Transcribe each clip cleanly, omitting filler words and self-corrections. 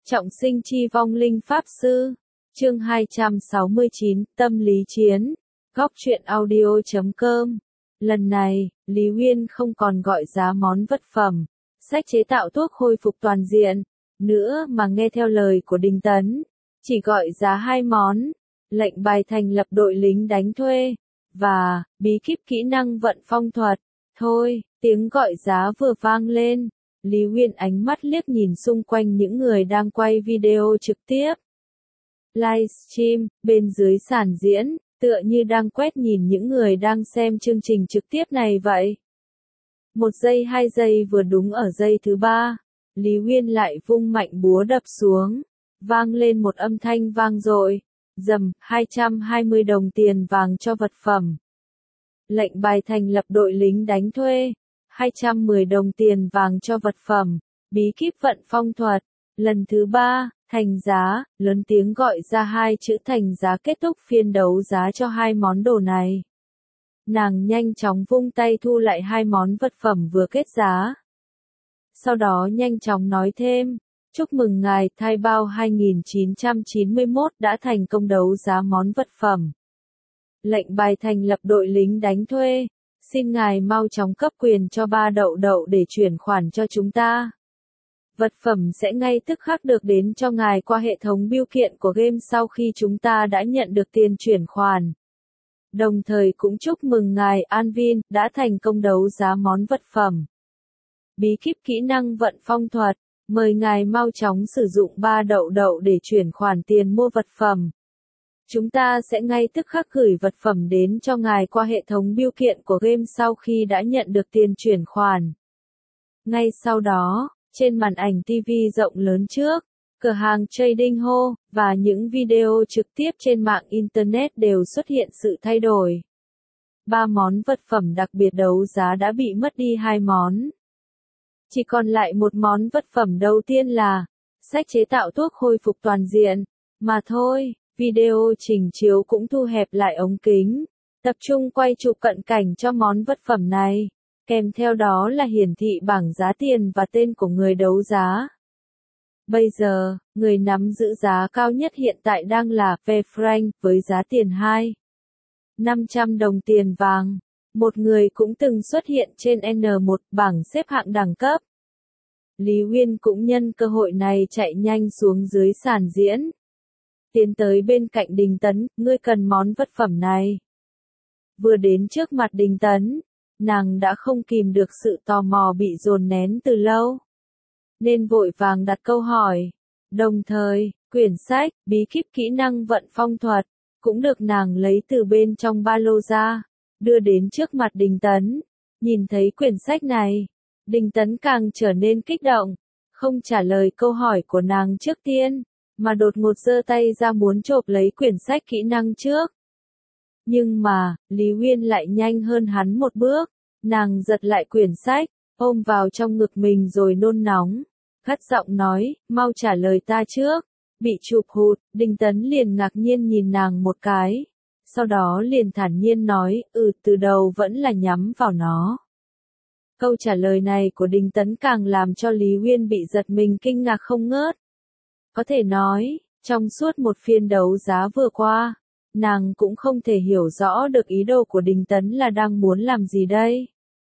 Trọng sinh chi vong linh pháp sư. Chương 269, tâm lý chiến. Góc truyện audio.com. Lần này, Lý Uyên không còn gọi giá món vật phẩm, sách chế tạo thuốc hồi phục toàn diện, nữa mà nghe theo lời của Đinh Tấn, chỉ gọi giá 2 món, lệnh bài thành lập đội lính đánh thuê, và bí kíp kỹ năng vận phong thuật. Thôi, tiếng gọi giá vừa vang lên, Lý Uyên ánh mắt liếc nhìn xung quanh những người đang quay video trực tiếp. Livestream, bên dưới sàn diễn, tựa như đang quét nhìn những người đang xem chương trình trực tiếp này vậy. 1 giây 2 giây vừa đúng ở giây thứ 3, Lý Uyên lại vung mạnh búa đập xuống, vang lên một âm thanh vang dội, rầm, 220 đồng tiền vàng cho vật phẩm. Lệnh bài thành lập đội lính đánh thuê, 210 đồng tiền vàng cho vật phẩm, bí kíp vận phong thuật. Lần thứ 3, thành giá, lớn tiếng gọi ra 2 chữ thành giá kết thúc phiên đấu giá cho 2 món đồ này. Nàng nhanh chóng vung tay thu lại 2 món vật phẩm vừa kết giá. Sau đó nhanh chóng nói thêm, chúc mừng ngài Thai Bao 2991 đã thành công đấu giá món vật phẩm. Lệnh bài thành lập đội lính đánh thuê, xin ngài mau chóng cấp quyền cho 3 đậu đậu để chuyển khoản cho chúng ta. Vật phẩm sẽ ngay tức khắc được đến cho ngài qua hệ thống bưu kiện của game sau khi chúng ta đã nhận được tiền chuyển khoản. Đồng thời cũng chúc mừng ngài Anvin đã thành công đấu giá món vật phẩm. Bí kíp kỹ năng vận phong thuật, mời ngài mau chóng sử dụng 3 đậu đậu để chuyển khoản tiền mua vật phẩm. Chúng ta sẽ ngay tức khắc gửi vật phẩm đến cho ngài qua hệ thống bưu kiện của game sau khi đã nhận được tiền chuyển khoản. Ngay sau đó, trên màn ảnh TV rộng lớn trước, cửa hàng Trading Hall, và những video trực tiếp trên mạng Internet đều xuất hiện sự thay đổi. 3 món vật phẩm đặc biệt đấu giá đã bị mất đi 2 món. Chỉ còn lại một món vật phẩm đầu tiên là sách chế tạo thuốc hồi phục toàn diện, mà thôi. Video trình chiếu cũng thu hẹp lại ống kính, tập trung quay chụp cận cảnh cho món vật phẩm này, kèm theo đó là hiển thị bảng giá tiền và tên của người đấu giá. Bây giờ, người nắm giữ giá cao nhất hiện tại đang là V Frank với giá tiền 2.500 đồng tiền vàng. Một người cũng từng xuất hiện trên N1 bảng xếp hạng đẳng cấp. Lý Uyên cũng nhân cơ hội này chạy nhanh xuống dưới sàn diễn. Tiến tới bên cạnh Đinh Tấn, ngươi cần món vật phẩm này. Vừa đến trước mặt Đinh Tấn, nàng đã không kìm được sự tò mò bị dồn nén từ lâu, nên vội vàng đặt câu hỏi. Đồng thời, quyển sách, bí kíp kỹ năng vận phong thuật, cũng được nàng lấy từ bên trong ba lô ra, đưa đến trước mặt Đinh Tấn. Nhìn thấy quyển sách này, Đinh Tấn càng trở nên kích động, không trả lời câu hỏi của nàng trước tiên, mà đột ngột giơ tay ra muốn chộp lấy quyển sách kỹ năng trước. Nhưng mà, Lý Uyên lại nhanh hơn hắn một bước, nàng giật lại quyển sách, ôm vào trong ngực mình rồi nôn nóng, gắt giọng nói, mau trả lời ta trước. Bị chụp hụt, Đinh Tấn liền ngạc nhiên nhìn nàng một cái, sau đó liền thản nhiên nói, từ đầu vẫn là nhắm vào nó. Câu trả lời này của Đinh Tấn càng làm cho Lý Uyên bị giật mình kinh ngạc không ngớt. Có thể nói, trong suốt một phiên đấu giá vừa qua, nàng cũng không thể hiểu rõ được ý đồ của Đinh Tấn là đang muốn làm gì đây.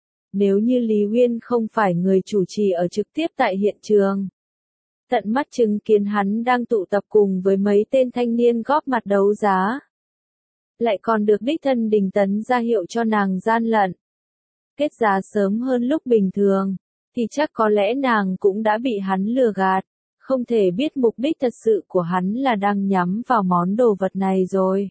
Nếu như Lý Uyên không phải người chủ trì ở trực tiếp tại hiện trường, tận mắt chứng kiến hắn đang tụ tập cùng với mấy tên thanh niên góp mặt đấu giá, lại còn được đích thân Đinh Tấn ra hiệu cho nàng gian lận, kết giá sớm hơn lúc bình thường, thì chắc có lẽ nàng cũng đã bị hắn lừa gạt. Không thể biết mục đích thật sự của hắn là đang nhắm vào món đồ vật này rồi.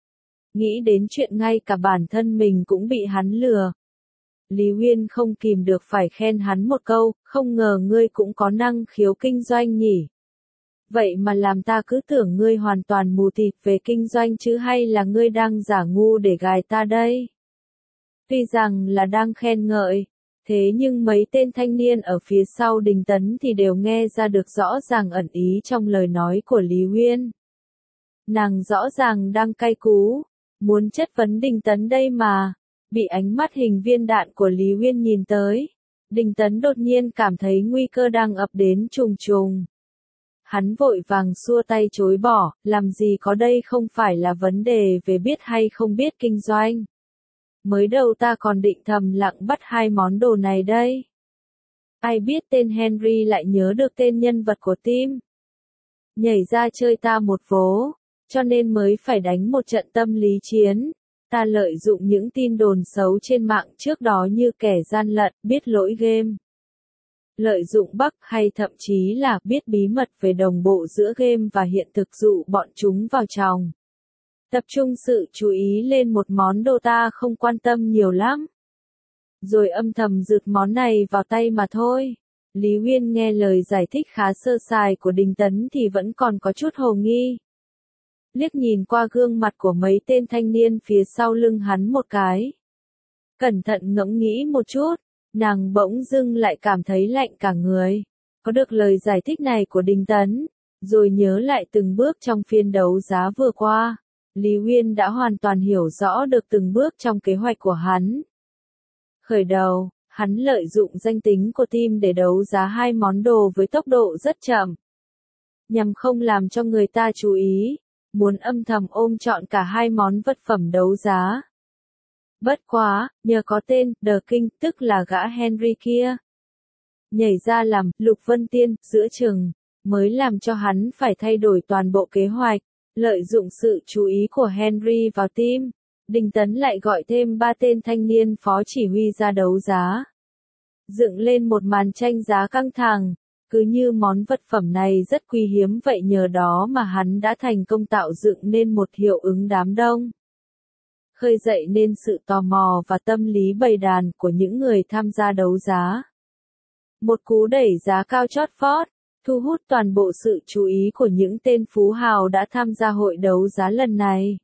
Nghĩ đến chuyện ngay cả bản thân mình cũng bị hắn lừa. Lý Uyên không kìm được phải khen hắn một câu, không ngờ ngươi cũng có năng khiếu kinh doanh nhỉ. Vậy mà làm ta cứ tưởng ngươi hoàn toàn mù tịt về kinh doanh chứ, hay là ngươi đang giả ngu để gài ta đây? Tuy rằng là đang khen ngợi, thế nhưng mấy tên thanh niên ở phía sau Đinh Tấn thì đều nghe ra được rõ ràng ẩn ý trong lời nói của Lý Uyên. Nàng rõ ràng đang cay cú, muốn chất vấn Đinh Tấn đây mà, bị ánh mắt hình viên đạn của Lý Uyên nhìn tới. Đinh Tấn đột nhiên cảm thấy nguy cơ đang ập đến trùng trùng. Hắn vội vàng xua tay chối bỏ, làm gì có, đây không phải là vấn đề về biết hay không biết kinh doanh. Mới đầu ta còn định thầm lặng bắt hai món đồ này đây. Ai biết tên Henry lại nhớ được tên nhân vật của Tim. Nhảy ra chơi ta một vố, cho nên mới phải đánh một trận tâm lý chiến. Ta lợi dụng những tin đồn xấu trên mạng trước đó như kẻ gian lận, biết lỗi game. Lợi dụng bug hay thậm chí là biết bí mật về đồng bộ giữa game và hiện thực dụ bọn chúng vào tròng. Tập trung sự chú ý lên một món đồ ta không quan tâm nhiều lắm. Rồi âm thầm rượt món này vào tay mà thôi. Lý Uyên nghe lời giải thích khá sơ sài của Đình Tấn thì vẫn còn có chút hồ nghi. Liếc nhìn qua gương mặt của mấy tên thanh niên phía sau lưng hắn một cái. Cẩn thận ngẫm nghĩ một chút, nàng bỗng dưng lại cảm thấy lạnh cả người. Có được lời giải thích này của Đình Tấn, rồi nhớ lại từng bước trong phiên đấu giá vừa qua. Lý Uyên đã hoàn toàn hiểu rõ được từng bước trong kế hoạch của hắn. Khởi đầu, hắn lợi dụng danh tính của team để đấu giá hai món đồ với tốc độ rất chậm. Nhằm không làm cho người ta chú ý, muốn âm thầm ôm trọn cả hai món vật phẩm đấu giá. Bất quá, nhờ có tên The King, tức là gã Henry kia, nhảy ra làm Lục Vân Tiên giữa chừng, mới làm cho hắn phải thay đổi toàn bộ kế hoạch. Lợi dụng sự chú ý của Henry vào team, Đình Tấn lại gọi thêm 3 tên thanh niên phó chỉ huy ra đấu giá. Dựng lên một màn tranh giá căng thẳng, cứ như món vật phẩm này rất quý hiếm vậy nhờ đó mà hắn đã thành công tạo dựng nên một hiệu ứng đám đông. Khơi dậy nên sự tò mò và tâm lý bầy đàn của những người tham gia đấu giá. Một cú đẩy giá cao chót vót, thu hút toàn bộ sự chú ý của những tên phú hào đã tham gia hội đấu giá lần này.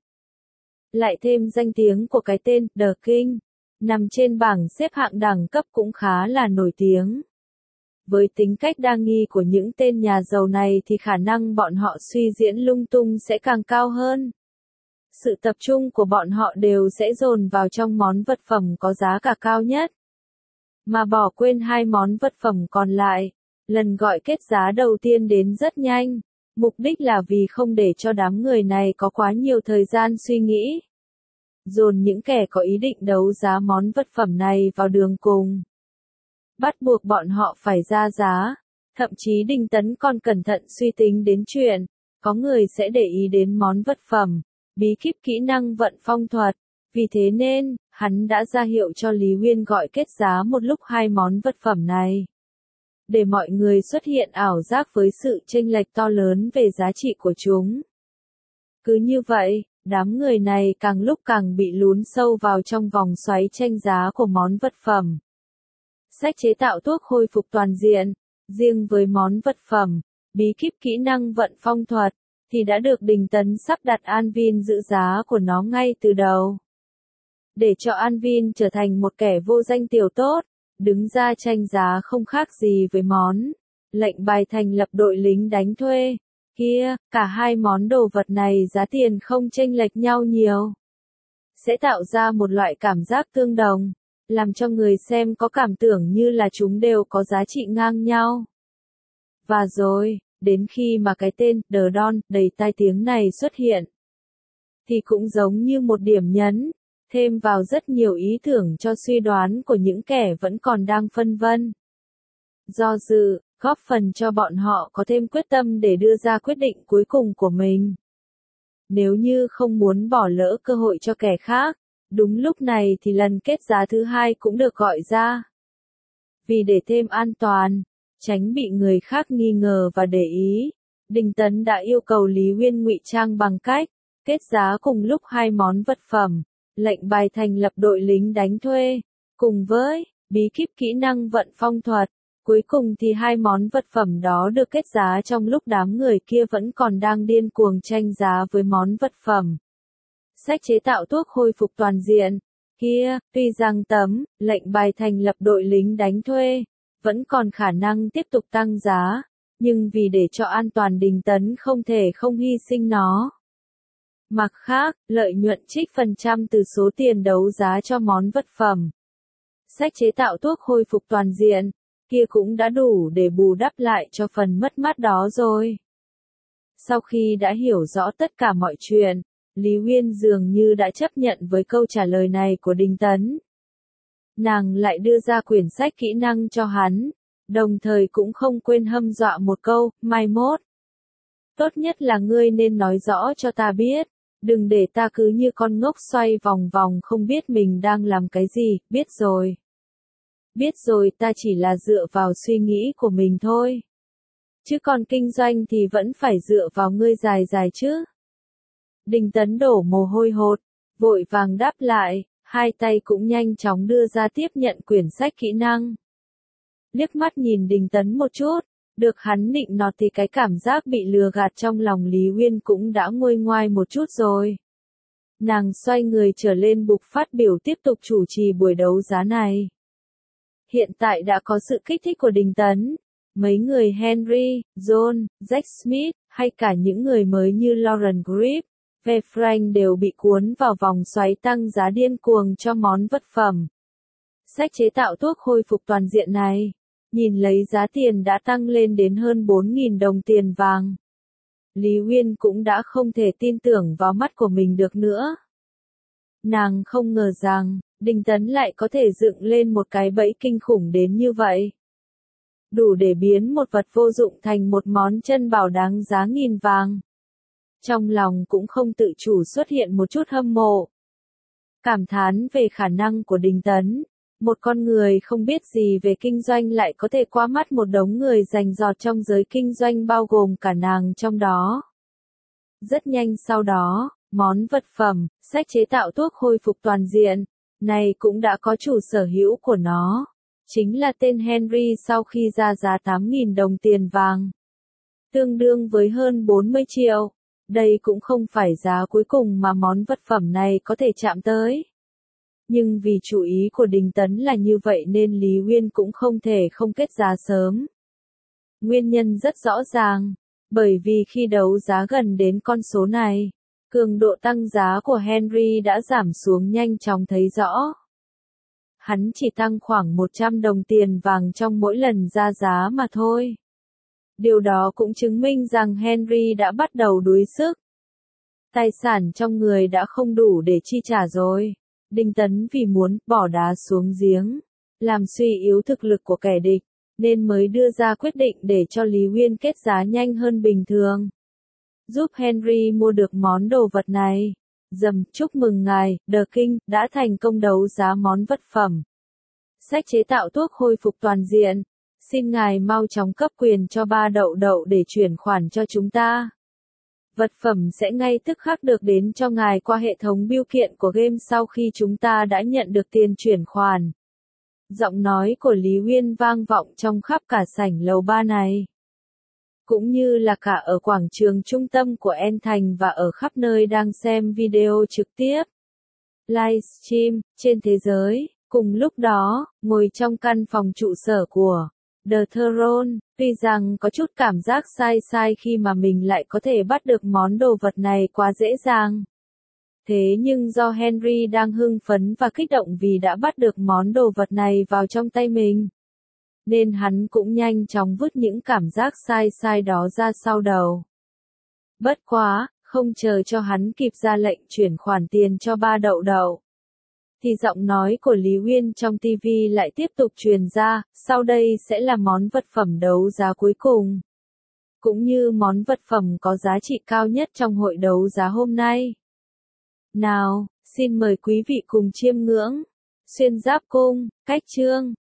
Lại thêm danh tiếng của cái tên The King, nằm trên bảng xếp hạng đẳng cấp cũng khá là nổi tiếng. Với tính cách đa nghi của những tên nhà giàu này thì khả năng bọn họ suy diễn lung tung sẽ càng cao hơn. Sự tập trung của bọn họ đều sẽ dồn vào trong món vật phẩm có giá cả cao nhất. Mà bỏ quên hai món vật phẩm còn lại. Lần gọi kết giá đầu tiên đến rất nhanh, mục đích là vì không để cho đám người này có quá nhiều thời gian suy nghĩ. Dồn những kẻ có ý định đấu giá món vật phẩm này vào đường cùng. Bắt buộc bọn họ phải ra giá, thậm chí Đình Tấn còn cẩn thận suy tính đến chuyện, có người sẽ để ý đến món vật phẩm, bí kíp kỹ năng vận phong thuật. Vì thế nên, hắn đã ra hiệu cho Lý Uyên gọi kết giá một lúc hai món vật phẩm này. Để mọi người xuất hiện ảo giác với sự chênh lệch to lớn về giá trị của chúng. Cứ như vậy, đám người này càng lúc càng bị lún sâu vào trong vòng xoáy tranh giá của món vật phẩm. Sách chế tạo thuốc hồi phục toàn diện, riêng với món vật phẩm, bí kíp kỹ năng vận phong thuật, thì đã được Đình Tấn sắp đặt An Vin giữ giá của nó ngay từ đầu. Để cho An Vin trở thành một kẻ vô danh tiểu tốt, đứng ra tranh giá không khác gì với món lệnh bài thành lập đội lính đánh thuê. Kia, cả hai món đồ vật này giá tiền không chênh lệch nhau nhiều. Sẽ tạo ra một loại cảm giác tương đồng, làm cho người xem có cảm tưởng như là chúng đều có giá trị ngang nhau. Và rồi, đến khi mà cái tên The Don đầy tai tiếng này xuất hiện, thì cũng giống như một điểm nhấn, thêm vào rất nhiều ý tưởng cho suy đoán của những kẻ vẫn còn đang phân vân. Do dự, góp phần cho bọn họ có thêm quyết tâm để đưa ra quyết định cuối cùng của mình. Nếu như không muốn bỏ lỡ cơ hội cho kẻ khác, đúng lúc này thì lần kết giá thứ hai cũng được gọi ra. Vì để thêm an toàn, tránh bị người khác nghi ngờ và để ý, Đình Tấn đã yêu cầu Lý Uyên ngụy trang bằng cách kết giá cùng lúc hai món vật phẩm, lệnh bài thành lập đội lính đánh thuê, cùng với bí kíp kỹ năng vận phong thuật. Cuối cùng thì hai món vật phẩm đó được kết giá trong lúc đám người kia vẫn còn đang điên cuồng tranh giá với món vật phẩm. Sách chế tạo thuốc hồi phục toàn diện. Kia, tuy rằng tấm lệnh bài thành lập đội lính đánh thuê vẫn còn khả năng tiếp tục tăng giá, nhưng vì để cho an toàn Đình Tấn không thể không hy sinh nó. Mặt khác, lợi nhuận trích phần trăm từ số tiền đấu giá cho món vật phẩm. Sách chế tạo thuốc hồi phục toàn diện, kia cũng đã đủ để bù đắp lại cho phần mất mát đó rồi. Sau khi đã hiểu rõ tất cả mọi chuyện, Lý Uyên dường như đã chấp nhận với câu trả lời này của Đinh Tấn. Nàng lại đưa ra quyển sách kỹ năng cho hắn, đồng thời cũng không quên hâm dọa một câu, mai mốt. Tốt nhất là ngươi nên nói rõ cho ta biết, đừng để ta cứ như con ngốc xoay vòng vòng không biết mình đang làm cái gì, biết rồi. Biết rồi, ta chỉ là dựa vào suy nghĩ của mình thôi. Chứ còn kinh doanh thì vẫn phải dựa vào ngươi dài dài chứ. Đinh Tấn đổ mồ hôi hột, vội vàng đáp lại, hai tay cũng nhanh chóng đưa ra tiếp nhận quyển sách kỹ năng. Liếc mắt nhìn Đinh Tấn một chút, được hắn nịnh nọt thì cái cảm giác bị lừa gạt trong lòng Lý Uyên cũng đã nguôi ngoai một chút rồi. Nàng xoay người trở lên bục phát biểu tiếp tục chủ trì buổi đấu giá này. Hiện tại đã có sự kích thích của Đinh Tấn. Mấy người Henry, John, Jack Smith, hay cả những người mới như Lauren Grip, ve Frank đều bị cuốn vào vòng xoáy tăng giá điên cuồng cho món vật phẩm. Sách chế tạo thuốc hồi phục toàn diện này, nhìn lấy giá tiền đã tăng lên đến hơn 4.000 đồng tiền vàng. Lý Uyên cũng đã không thể tin tưởng vào mắt của mình được nữa. Nàng không ngờ rằng, Đinh Tấn lại có thể dựng lên một cái bẫy kinh khủng đến như vậy. Đủ để biến một vật vô dụng thành một món chân bảo đáng giá nghìn vàng. Trong lòng cũng không tự chủ xuất hiện một chút hâm mộ. Cảm thán về khả năng của Đinh Tấn, một con người không biết gì về kinh doanh lại có thể qua mắt một đống người rành rọt trong giới kinh doanh bao gồm cả nàng trong đó. Rất nhanh sau đó, món vật phẩm, sách chế tạo thuốc hồi phục toàn diện, này cũng đã có chủ sở hữu của nó. Chính là tên Henry sau khi ra giá 8.000 đồng tiền vàng. Tương đương với hơn 40 triệu. Đây cũng không phải giá cuối cùng mà món vật phẩm này có thể chạm tới. Nhưng vì chủ ý của Đinh Tấn là như vậy nên Lý Uyên cũng không thể không kết giá sớm. Nguyên nhân rất rõ ràng, bởi vì khi đấu giá gần đến con số này, cường độ tăng giá của Henry đã giảm xuống nhanh chóng thấy rõ. Hắn chỉ tăng khoảng 100 đồng tiền vàng trong mỗi lần ra giá mà thôi. Điều đó cũng chứng minh rằng Henry đã bắt đầu đuối sức. Tài sản trong người đã không đủ để chi trả rồi. Đinh Tấn vì muốn bỏ đá xuống giếng, làm suy yếu thực lực của kẻ địch, nên mới đưa ra quyết định để cho Lý Uyên kết giá nhanh hơn bình thường. Giúp Henry mua được món đồ vật này. Chúc mừng ngài, The King, đã thành công đấu giá món vật phẩm. Sách chế tạo thuốc hồi phục toàn diện. Xin ngài mau chóng cấp quyền cho ba đậu đậu để chuyển khoản cho chúng ta. Vật phẩm sẽ ngay tức khắc được đến cho ngài qua hệ thống bưu kiện của game sau khi chúng ta đã nhận được tiền chuyển khoản. Giọng nói của Lý Uyên vang vọng trong khắp cả sảnh lầu 3 này. Cũng như là cả ở quảng trường trung tâm của En Thành và ở khắp nơi đang xem video trực tiếp. Livestream, trên thế giới. Cùng lúc đó, ngồi trong căn phòng trụ sở của The Throne, tuy rằng có chút cảm giác sai sai khi mà mình lại có thể bắt được món đồ vật này quá dễ dàng. Thế nhưng do Henry đang hưng phấn và kích động vì đã bắt được món đồ vật này vào trong tay mình, nên hắn cũng nhanh chóng vứt những cảm giác sai sai đó ra sau đầu. Bất quá, không chờ cho hắn kịp ra lệnh chuyển khoản tiền cho ba đậu đậu, thì giọng nói của Lý Uyên trong TV lại tiếp tục truyền ra, sau đây sẽ là món vật phẩm đấu giá cuối cùng. Cũng như món vật phẩm có giá trị cao nhất trong hội đấu giá hôm nay. Nào, xin mời quý vị cùng chiêm ngưỡng. Xuyên Giáp Cung, Cách Chương.